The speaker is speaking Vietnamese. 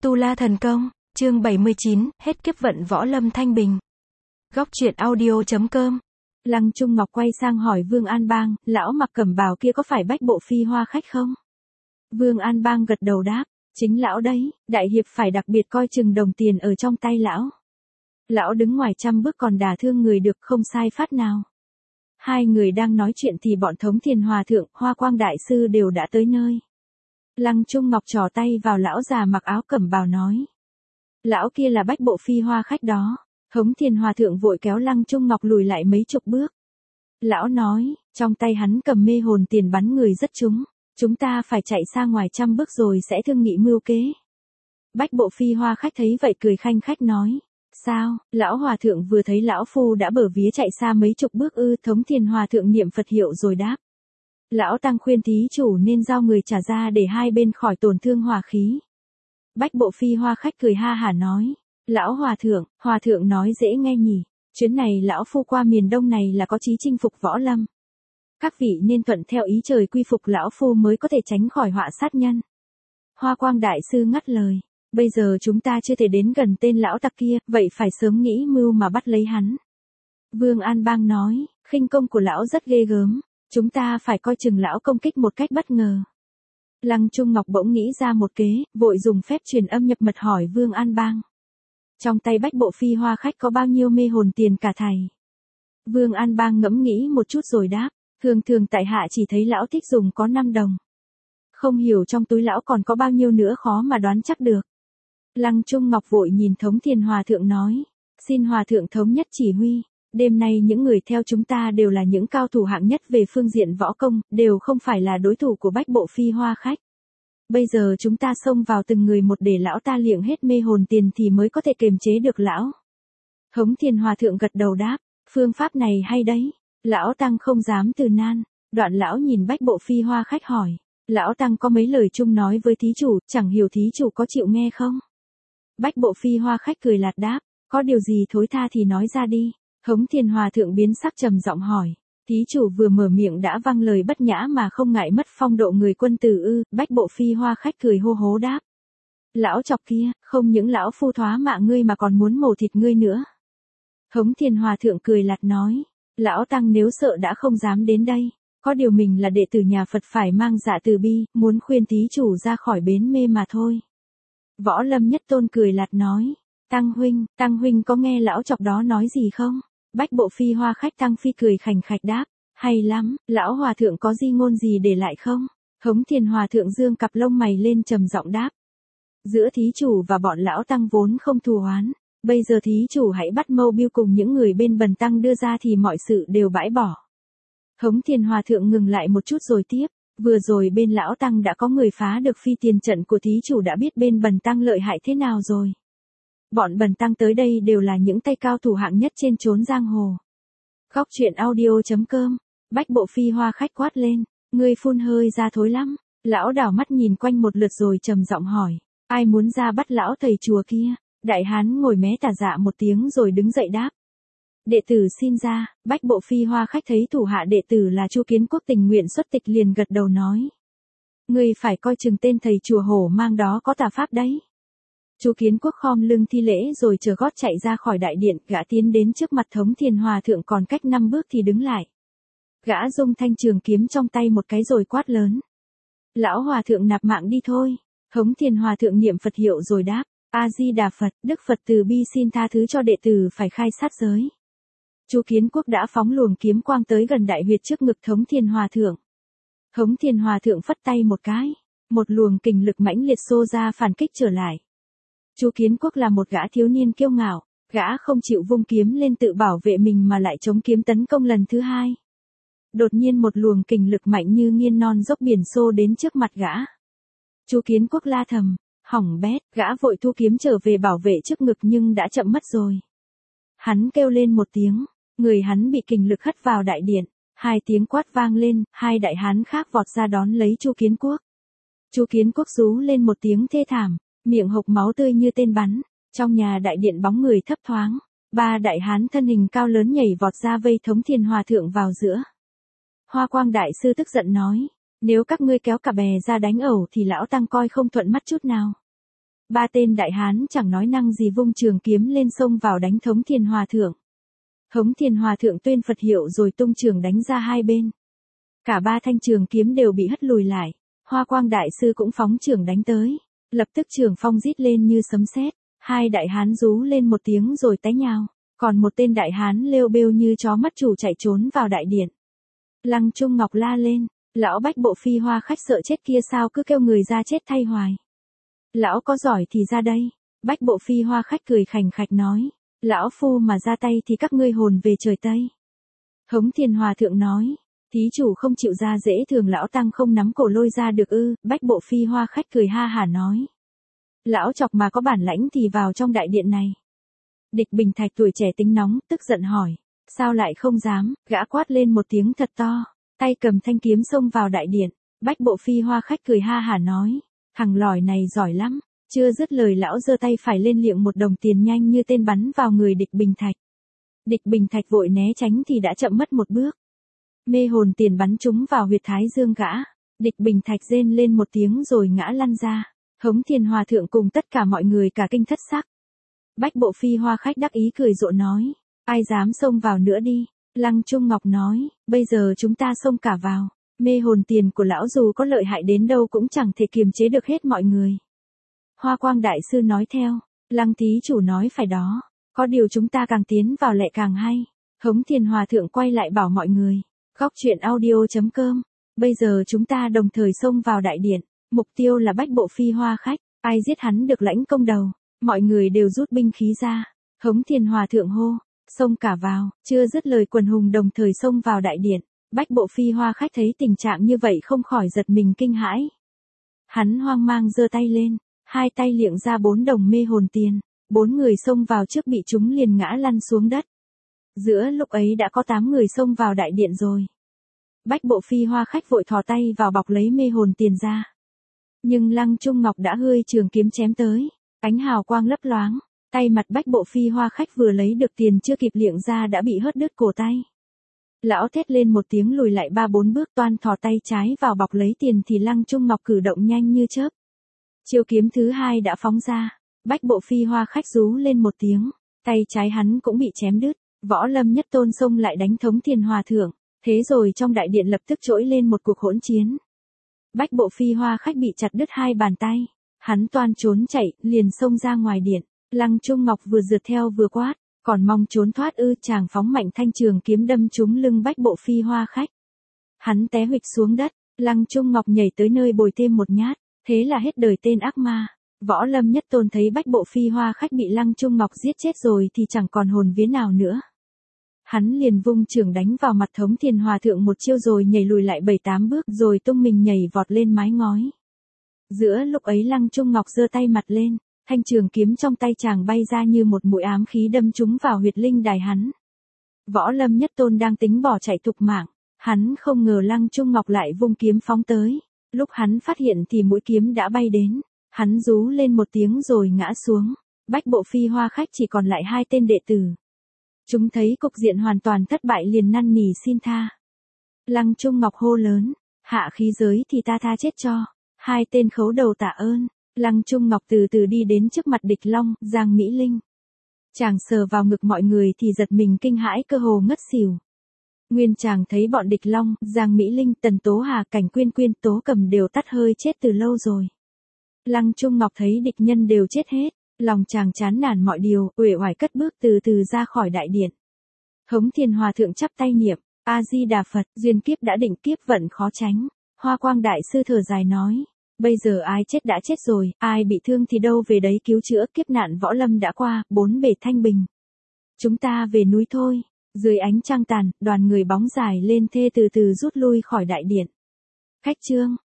Tu La Thần Công, chương 79, hết kiếp vận võ lâm thanh bình. Góc truyện audio.com. Lăng Trung Ngọc quay sang hỏi Vương An Bang, lão mặc cẩm bào kia có phải Bách Bộ Phi Hoa khách không? Vương An Bang gật đầu đáp, chính lão đấy, đại hiệp phải đặc biệt coi chừng đồng tiền ở trong tay lão. Lão đứng ngoài 100 bước còn đả thương người được không sai phát nào. Hai người đang nói chuyện thì bọn Thống Thiền Hòa Thượng, Hoa Quang Đại Sư đều đã tới nơi. Lăng Trung Ngọc trỏ tay vào lão già mặc áo cẩm bào nói. Lão kia là Bách Bộ Phi Hoa khách đó. Thống Thiền Hòa Thượng vội kéo Lăng Trung Ngọc lùi lại mấy chục bước. Lão nói, trong tay hắn cầm mê hồn tiền bắn người rất trúng. Chúng ta phải chạy xa ngoài 100 bước rồi sẽ thương nghị mưu kế. Bách Bộ Phi Hoa khách thấy vậy cười khanh khách nói. Sao, lão hòa thượng vừa thấy lão phu đã bở vía chạy xa mấy chục bước ư? Thống Thiền Hòa Thượng niệm Phật hiệu rồi đáp. Lão tăng khuyên thí chủ nên giao người trả ra để hai bên khỏi tổn thương hòa khí. Bách Bộ Phi Hoa khách cười ha hả nói. Lão hòa thượng nói dễ nghe nhỉ. Chuyến này lão phu qua miền đông này là có chí chinh phục võ lâm. Các vị nên thuận theo ý trời quy phục lão phu mới có thể tránh khỏi họa sát nhân. Hoa Quang Đại Sư ngắt lời. Bây giờ chúng ta chưa thể đến gần tên lão tặc kia, vậy phải sớm nghĩ mưu mà bắt lấy hắn. Vương An Bang nói, khinh công của lão rất ghê gớm. Chúng ta phải coi chừng lão công kích một cách bất ngờ. Lăng Trung Ngọc bỗng nghĩ ra một kế, vội dùng phép truyền âm nhập mật hỏi Vương An Bang. Trong tay Bách Bộ Phi Hoa khách có bao nhiêu mê hồn tiền cả thầy? Vương An Bang ngẫm nghĩ một chút rồi đáp, thường tại hạ chỉ thấy lão thích dùng có 5 đồng. Không hiểu trong túi lão còn có bao nhiêu nữa khó mà đoán chắc được. Lăng Trung Ngọc vội nhìn Thống Thiền Hòa Thượng nói, xin Hòa Thượng thống nhất chỉ huy. Đêm nay những người theo chúng ta đều là những cao thủ hạng nhất về phương diện võ công, đều không phải là đối thủ của Bách Bộ Phi Hoa khách. Bây giờ chúng ta xông vào từng người một để lão ta liệng hết mê hồn tiền thì mới có thể kiềm chế được lão. Thống Thiền Hòa Thượng gật đầu đáp, phương pháp này hay đấy, lão tăng không dám từ nan. Đoạn lão nhìn Bách Bộ Phi Hoa khách hỏi, lão tăng có mấy lời chung nói với thí chủ, chẳng hiểu thí chủ có chịu nghe không? Bách Bộ Phi Hoa khách cười lạt đáp, có điều gì thối tha thì nói ra đi. Thống Thiền Hòa Thượng biến sắc trầm giọng hỏi, thí chủ vừa mở miệng đã vang lời bất nhã mà không ngại mất phong độ người quân tử ư? Bách Bộ Phi Hoa khách cười hô hố đáp, lão chọc kia, không những lão phu thoá mạ ngươi mà còn muốn mổ thịt ngươi nữa. Thống Thiền Hòa Thượng cười lạt nói, lão tăng nếu sợ đã không dám đến đây, có điều mình là đệ tử nhà Phật phải mang dạ từ bi, muốn khuyên thí chủ ra khỏi bến mê mà thôi. Võ Lâm Nhất Tôn cười lạt nói, Tăng huynh có nghe lão chọc đó nói gì không? Bách Bộ Phi Hoa khách Tăng Phi cười khành khạch đáp, hay lắm, lão hòa thượng có di ngôn gì để lại không? Thống Thiền Hòa Thượng dương cặp lông mày lên trầm giọng đáp, giữa thí chủ và bọn lão tăng vốn không thù oán, bây giờ thí chủ hãy bắt mâu biêu cùng những người bên bần tăng đưa ra thì mọi sự đều bãi bỏ. Thống Thiền Hòa Thượng ngừng lại một chút rồi tiếp, vừa rồi bên lão tăng đã có người phá được phi tiền trận của thí chủ đã biết bên bần tăng lợi hại thế nào rồi. Bọn bần tăng tới đây đều là những tay cao thủ hạng nhất trên chốn giang hồ. Góc truyện audio.com. Bách Bộ Phi Hoa khách quát lên, ngươi phun hơi ra thối lắm. Lão đảo mắt nhìn quanh một lượt rồi trầm giọng hỏi, ai muốn ra bắt lão thầy chùa kia? Đại hán ngồi mé tà dạ một tiếng rồi đứng dậy đáp, đệ tử xin ra. Bách Bộ Phi Hoa khách thấy thủ hạ đệ tử là Chu Kiến Quốc tình nguyện xuất tịch liền gật đầu nói, ngươi phải coi chừng tên thầy chùa hổ mang đó có tà pháp đấy. Chu Kiến Quốc khom lưng thi lễ rồi chờ gót chạy ra khỏi đại điện, gã tiến đến trước mặt Thống Thiền Hòa Thượng còn cách 5 bước thì đứng lại. Gã dung thanh trường kiếm trong tay một cái rồi quát lớn, lão hòa thượng nạp mạng đi thôi. Thống Thiền Hòa Thượng niệm Phật hiệu rồi đáp, A Di Đà Phật, Đức Phật từ bi xin tha thứ cho đệ tử phải khai sát giới. Chu Kiến Quốc đã phóng luồng kiếm quang tới gần đại huyệt trước ngực Thống Thiền Hòa Thượng. Thống Thiền Hòa Thượng phất tay một cái, một luồng kình lực mãnh liệt xô ra phản kích trở lại. Chu Kiến Quốc là một gã thiếu niên kiêu ngạo, gã không chịu vung kiếm lên tự bảo vệ mình mà lại chống kiếm tấn công lần thứ hai. Đột nhiên một luồng kình lực mạnh như nghiên non dốc biển xô đến trước mặt gã. Chu Kiến Quốc la thầm, hỏng bét, gã vội thu kiếm trở về bảo vệ trước ngực nhưng đã chậm mất rồi. Hắn kêu lên một tiếng, người hắn bị kình lực hất vào đại điện, hai tiếng quát vang lên, hai đại hán khác vọt ra đón lấy Chu Kiến Quốc. Chu Kiến Quốc rú lên một tiếng thê thảm, miệng hộc máu tươi như tên bắn. Trong nhà đại điện bóng người thấp thoáng, ba đại hán thân hình cao lớn nhảy vọt ra vây Thống Thiền Hòa Thượng vào giữa. Hoa Quang Đại Sư tức giận nói, nếu các ngươi kéo cả bè ra đánh ẩu thì lão tăng coi không thuận mắt chút nào. Ba tên đại hán chẳng nói năng gì vung trường kiếm lên xông vào đánh Hống Thiền Hòa Thượng. Hống Thiền Hòa Thượng tuyên Phật hiệu rồi tung trường đánh ra hai bên. Cả ba thanh trường kiếm đều bị hất lùi lại. Hoa Quang Đại Sư cũng phóng trường đánh tới. Lập tức trường phong rít lên như sấm sét. Hai đại hán rú lên một tiếng rồi té nhào. Còn một tên đại hán lêu bêu như chó mất chủ chạy trốn vào đại điện. Lăng Trung Ngọc la lên. Lão Bách Bộ Phi Hoa Khách sợ chết kia sao cứ kêu người ra chết thay hoài. Lão có giỏi thì ra đây. Bách Bộ Phi Hoa Khách cười khành khạch nói. Lão phu mà ra tay thì các ngươi hồn về trời Tây. Hống Thiền Hòa Thượng nói. Thí chủ không chịu ra dễ thường lão tăng không nắm cổ lôi ra được ư. Bách Bộ Phi Hoa Khách cười ha hả nói. Lão chọc mà có bản lãnh thì vào trong đại điện này. Địch Bình Thạch tuổi trẻ tính nóng, tức giận hỏi. Sao lại không dám, gã quát lên một tiếng thật to. Tay cầm thanh kiếm xông vào đại điện. Bách Bộ Phi Hoa Khách cười ha hả nói. Thằng lỏi này giỏi lắm. Chưa dứt lời lão giơ tay phải lên liệng một đồng tiền nhanh như tên bắn vào người Địch Bình Thạch. Địch Bình Thạch vội né tránh thì đã chậm mất một bước. Mê hồn tiền bắn trúng vào huyệt thái dương gã. Địch Bình Thạch rên lên một tiếng rồi ngã lăn ra. Hống Thiền Hòa Thượng cùng tất cả mọi người cả kinh thất sắc. Bách Bộ Phi Hoa Khách đắc ý cười rộ nói. Ai dám xông vào nữa đi. Lăng Trung Ngọc nói. Bây giờ chúng ta xông cả vào. Mê hồn tiền của lão dù có lợi hại đến đâu cũng chẳng thể kiềm chế được hết mọi người. Hoa Quang Đại Sư nói theo. Lăng thí chủ nói phải đó. Có điều chúng ta càng tiến vào lại càng hay. Hống Thiền Hòa Thượng quay lại bảo mọi người. Góc truyện audio.com. Bây giờ chúng ta đồng thời xông vào đại điện. Mục tiêu là Bách Bộ Phi Hoa Khách. Ai giết hắn được lãnh công đầu. Mọi người đều rút binh khí ra. Hống Thiền Hòa Thượng hô. Xông cả vào. Chưa dứt lời quần hùng đồng thời xông vào đại điện. Bách Bộ Phi Hoa Khách thấy tình trạng như vậy không khỏi giật mình kinh hãi. Hắn hoang mang giơ tay lên. Hai tay liệng ra 4 đồng mê hồn tiền. 4 người xông vào trước bị chúng liền ngã lăn xuống đất. Giữa lúc ấy đã có 8 người xông vào đại điện rồi. Bách Bộ Phi Hoa Khách vội thò tay vào bọc lấy mê hồn tiền ra. Nhưng Lăng Trung Ngọc đã hươi trường kiếm chém tới. Ánh hào quang lấp loáng. Tay mặt Bách Bộ Phi Hoa Khách vừa lấy được tiền chưa kịp liệng ra đã bị hớt đứt cổ tay. Lão thét lên một tiếng lùi lại 3-4 bước toan thò tay trái vào bọc lấy tiền thì Lăng Trung Ngọc cử động nhanh như chớp. Chiêu kiếm thứ hai đã phóng ra. Bách Bộ Phi Hoa Khách rú lên một tiếng. Tay trái hắn cũng bị chém đứt. Võ Lâm Nhất Tôn xông lại đánh Hống Thiền Hòa Thượng. Thế rồi trong đại điện lập tức trỗi lên một cuộc hỗn chiến. Bách Bộ Phi Hoa Khách bị chặt đứt 2 bàn tay. Hắn toan trốn chạy, liền xông ra ngoài điện. Lăng Trung Ngọc vừa rượt theo vừa quát. Còn mong trốn thoát ư? Chàng phóng mạnh thanh trường kiếm đâm trúng lưng Bách Bộ Phi Hoa Khách. Hắn té huỵch xuống đất. Lăng Trung Ngọc nhảy tới nơi bồi thêm một nhát. Thế là hết đời tên ác ma. Võ Lâm Nhất Tôn thấy Bách Bộ Phi Hoa Khách bị Lăng Trung Ngọc giết chết rồi thì chẳng còn hồn vía nào nữa. Hắn liền vung chưởng đánh vào mặt Hống Thiền Hòa Thượng một chiêu rồi nhảy lùi lại 7-8 bước rồi tung mình nhảy vọt lên mái ngói. Giữa lúc ấy Lăng Trung Ngọc giơ tay mặt lên, thanh trường kiếm trong tay chàng bay ra như một mũi ám khí đâm trúng vào huyệt linh đài hắn. Võ Lâm Nhất Tôn đang tính bỏ chạy thục mạng, hắn không ngờ Lăng Trung Ngọc lại vung kiếm phóng tới. Lúc hắn phát hiện thì mũi kiếm đã bay đến, hắn rú lên một tiếng rồi ngã xuống. Bách Bộ Phi Hoa Khách chỉ còn lại 2 tên đệ tử. Chúng thấy cục diện hoàn toàn thất bại liền năn nỉ xin tha. Lăng Trung Ngọc hô lớn, hạ khí giới thì ta tha chết cho. 2 tên khấu đầu tạ ơn. Lăng Trung Ngọc từ từ đi đến trước mặt Địch Long, Giang Mỹ Linh. Chàng sờ vào ngực mọi người thì giật mình kinh hãi cơ hồ ngất xỉu. Nguyên chàng thấy bọn Địch Long, Giang Mỹ Linh, Tần Tố Hà, Cảnh Quyên Quyên, Tố Cầm đều tắt hơi chết từ lâu rồi. Lăng Trung Ngọc thấy địch nhân đều chết hết, lòng chàng chán nản mọi điều, uể oải cất bước từ từ ra khỏi đại điện. Hống Thiền Hòa Thượng chắp tay niệm, A Di Đà Phật, duyên kiếp đã định kiếp vận khó tránh. Hoa Quang Đại Sư thở dài nói, bây giờ ai chết đã chết rồi, ai bị thương thì đâu về đấy cứu chữa, kiếp nạn võ lâm đã qua, 4 bề thanh bình. Chúng ta về núi thôi. Dưới ánh trăng tàn, đoàn người bóng dài lên thê từ từ rút lui khỏi đại điện. Khách chương